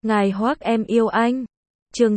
Ngài Hoác em yêu anh. Chương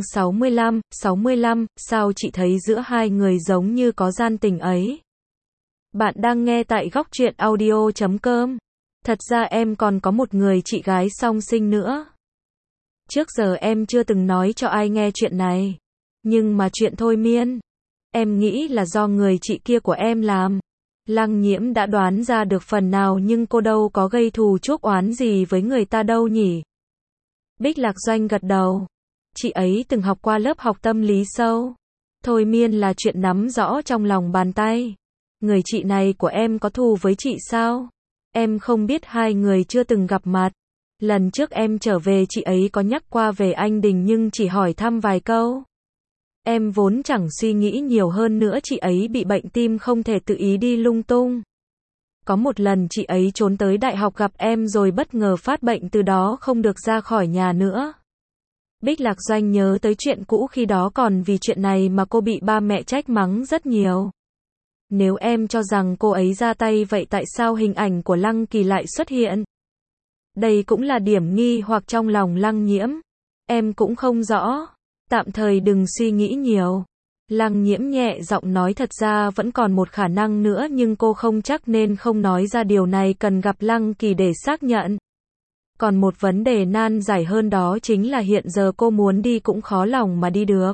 65, sao chị thấy giữa hai người giống như có gian tình ấy? Bạn đang nghe tại góc truyện audio.com. Thật ra em còn có một người chị gái song sinh nữa. Trước giờ em chưa từng nói cho ai nghe chuyện này. Nhưng mà chuyện thôi miên, em nghĩ là do người chị kia của em làm. Lăng Nhiễm đã đoán ra được phần nào nhưng cô đâu có gây thù chuốc oán gì với người ta đâu nhỉ? Bích Lạc Doanh gật đầu. Chị ấy từng học qua lớp học tâm lý sâu. Thôi miên là chuyện nắm rõ trong lòng bàn tay. Người chị này của em có thù với chị sao? Em không biết, hai người chưa từng gặp mặt. Lần trước em trở về chị ấy có nhắc qua về anh Đình nhưng chỉ hỏi thăm vài câu. Em vốn chẳng suy nghĩ nhiều hơn nữa, chị ấy bị bệnh tim không thể tự ý đi lung tung. Có một lần chị ấy trốn tới đại học gặp em rồi bất ngờ phát bệnh, từ đó không được ra khỏi nhà nữa. Bích Lạc Doanh nhớ tới chuyện cũ khi đó, còn vì chuyện này mà cô bị ba mẹ trách mắng rất nhiều. Nếu em cho rằng cô ấy ra tay, vậy tại sao hình ảnh của Lăng Kỳ lại xuất hiện? Đây cũng là điểm nghi hoặc trong lòng Lăng Nhiễm. Em cũng không rõ. Tạm thời đừng suy nghĩ nhiều. Lăng Nhiễm nhẹ giọng nói, thật ra vẫn còn một khả năng nữa nhưng cô không chắc nên không nói ra, điều này cần gặp Lăng Kỳ để xác nhận. Còn một vấn đề nan giải hơn đó chính là hiện giờ cô muốn đi cũng khó lòng mà đi được.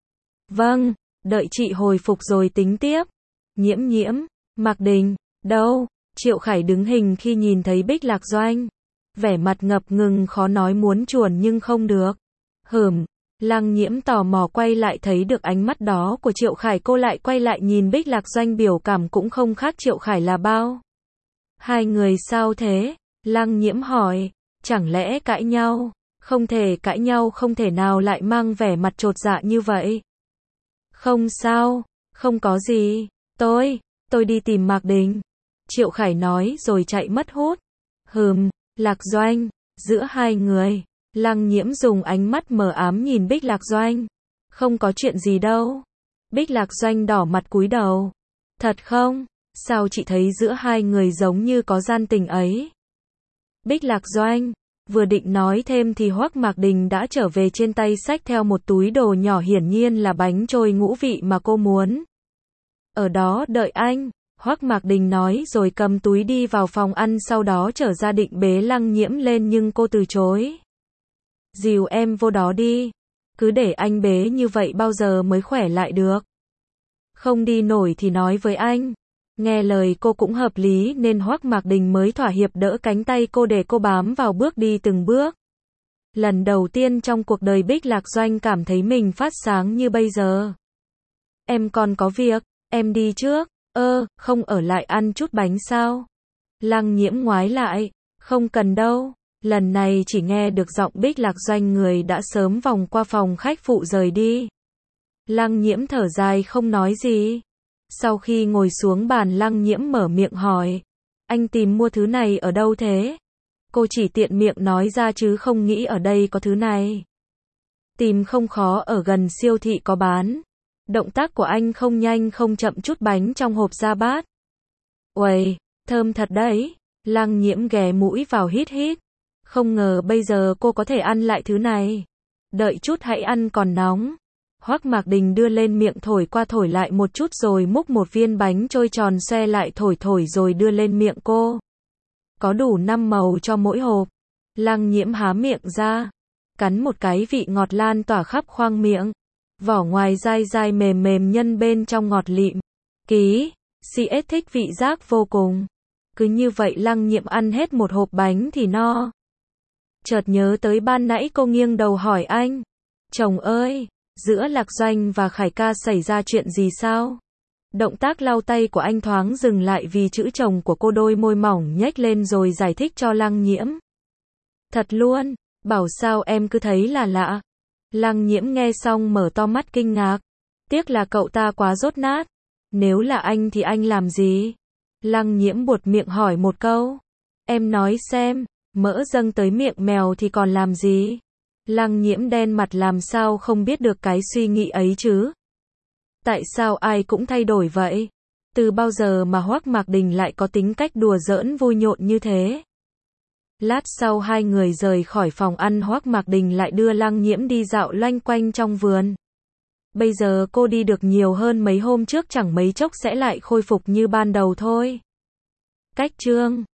Vâng, đợi chị hồi phục rồi tính tiếp. Nhiễm, Mạc Đình, đâu? Triệu Khải đứng hình khi nhìn thấy Bích Lạc Doanh. Vẻ mặt ngập ngừng khó nói, muốn chuồn nhưng không được. Lăng Nhiễm tò mò quay lại, thấy được ánh mắt đó của Triệu Khải, cô lại quay lại nhìn Bích Lạc Doanh, biểu cảm cũng không khác Triệu Khải là bao. Hai người sao thế? Lăng Nhiễm hỏi. Chẳng lẽ cãi nhau? Không thể cãi nhau, không thể nào lại mang vẻ mặt chột dạ như vậy. Không sao, không có gì, tôi đi tìm Mạc Đình. Triệu Khải nói rồi chạy mất hút. Lạc Doanh, giữa hai người, Lăng Nhiễm dùng ánh mắt mờ ám nhìn Bích Lạc Doanh. Không có chuyện gì đâu. Bích Lạc Doanh đỏ mặt cúi đầu. Thật không? Sao chị thấy giữa hai người giống như có gian tình ấy? Bích Lạc Doanh vừa định nói thêm thì Hoắc Mạc Đình đã trở về, trên tay xách theo một túi đồ nhỏ, hiển nhiên là bánh trôi ngũ vị mà cô muốn. Ở đó đợi anh, Hoắc Mạc Đình nói rồi cầm túi đi vào phòng ăn, sau đó trở ra định bế Lăng Nhiễm lên nhưng cô từ chối. Dìu em vô đó đi, cứ để anh bế như vậy bao giờ mới khỏe lại được. Không đi nổi thì nói với anh. Nghe lời cô cũng hợp lý nên Hoắc Mạc Đình mới thỏa hiệp đỡ cánh tay cô để cô bám vào, bước đi từng bước. Lần đầu tiên trong cuộc đời Bích Lạc Doanh cảm thấy mình phát sáng như bây giờ. Em còn có việc, em đi trước. Không ở lại ăn chút bánh sao? Lăng Nhiễm ngoái lại. Không cần đâu. Lần này chỉ nghe được giọng Bích Lạc Doanh, người đã sớm vòng qua phòng khách phụ rời đi. Lăng Nhiễm thở dài không nói gì. Sau khi ngồi xuống bàn, Lăng Nhiễm mở miệng hỏi. Anh tìm mua thứ này ở đâu thế? Cô chỉ tiện miệng nói ra chứ không nghĩ ở đây có thứ này. Tìm không khó, ở gần siêu thị có bán. Động tác của anh không nhanh không chậm, chút bánh trong hộp ra bát. Uầy, thơm thật đấy. Lăng Nhiễm ghé mũi vào hít hít. Không ngờ bây giờ cô có thể ăn lại thứ này. Đợi chút, hãy ăn còn nóng. Hoắc Mạc Đình đưa lên miệng thổi qua thổi lại một chút rồi múc một viên bánh trôi tròn xoe lại thổi rồi đưa lên miệng cô. Có đủ 5 màu cho mỗi hộp. Lăng Nhiễm há miệng ra, cắn một cái, vị ngọt lan tỏa khắp khoang miệng. Vỏ ngoài dai dai mềm mềm, nhân bên trong ngọt lịm. CS thích vị giác vô cùng. Cứ như vậy Lăng Nhiễm ăn hết một hộp bánh thì no. Chợt nhớ tới ban nãy cô nghiêng đầu hỏi anh. Chồng ơi, giữa Lạc Doanh và Khải ca xảy ra chuyện gì sao? Động tác lau tay của anh thoáng dừng lại vì chữ chồng của cô, đôi môi mỏng nhếch lên rồi giải thích cho Lăng Nhiễm. Thật luôn, bảo sao em cứ thấy là lạ. Lăng Nhiễm nghe xong mở to mắt kinh ngạc. Tiếc là cậu ta quá dốt nát. Nếu là anh thì anh làm gì? Lăng Nhiễm buột miệng hỏi một câu. Em nói xem, mỡ dâng tới miệng mèo thì còn làm gì? Lăng Nhiễm đen mặt, làm sao không biết được cái suy nghĩ ấy chứ? Tại sao ai cũng thay đổi vậy? Từ bao giờ mà Hoắc Mạc Đình lại có tính cách đùa giỡn vui nhộn như thế? Lát sau hai người rời khỏi phòng ăn, Hoắc Mạc Đình lại đưa Lăng Nhiễm đi dạo loanh quanh trong vườn. Bây giờ cô đi được nhiều hơn mấy hôm trước, chẳng mấy chốc sẽ lại khôi phục như ban đầu thôi. Cách chương